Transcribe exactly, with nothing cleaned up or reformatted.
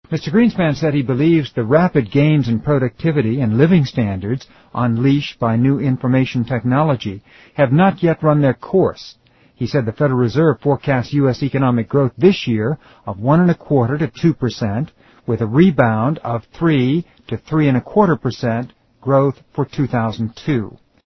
Mister Greenspan said he believes the rapid gains in productivity and living standards unleashed by new information technology have not yet run their course. He said the Federal Reserve forecasts U S economic growth this year of one and a quarter to two percent, with a rebound of three to three and a quarter percent growth for two thousand two.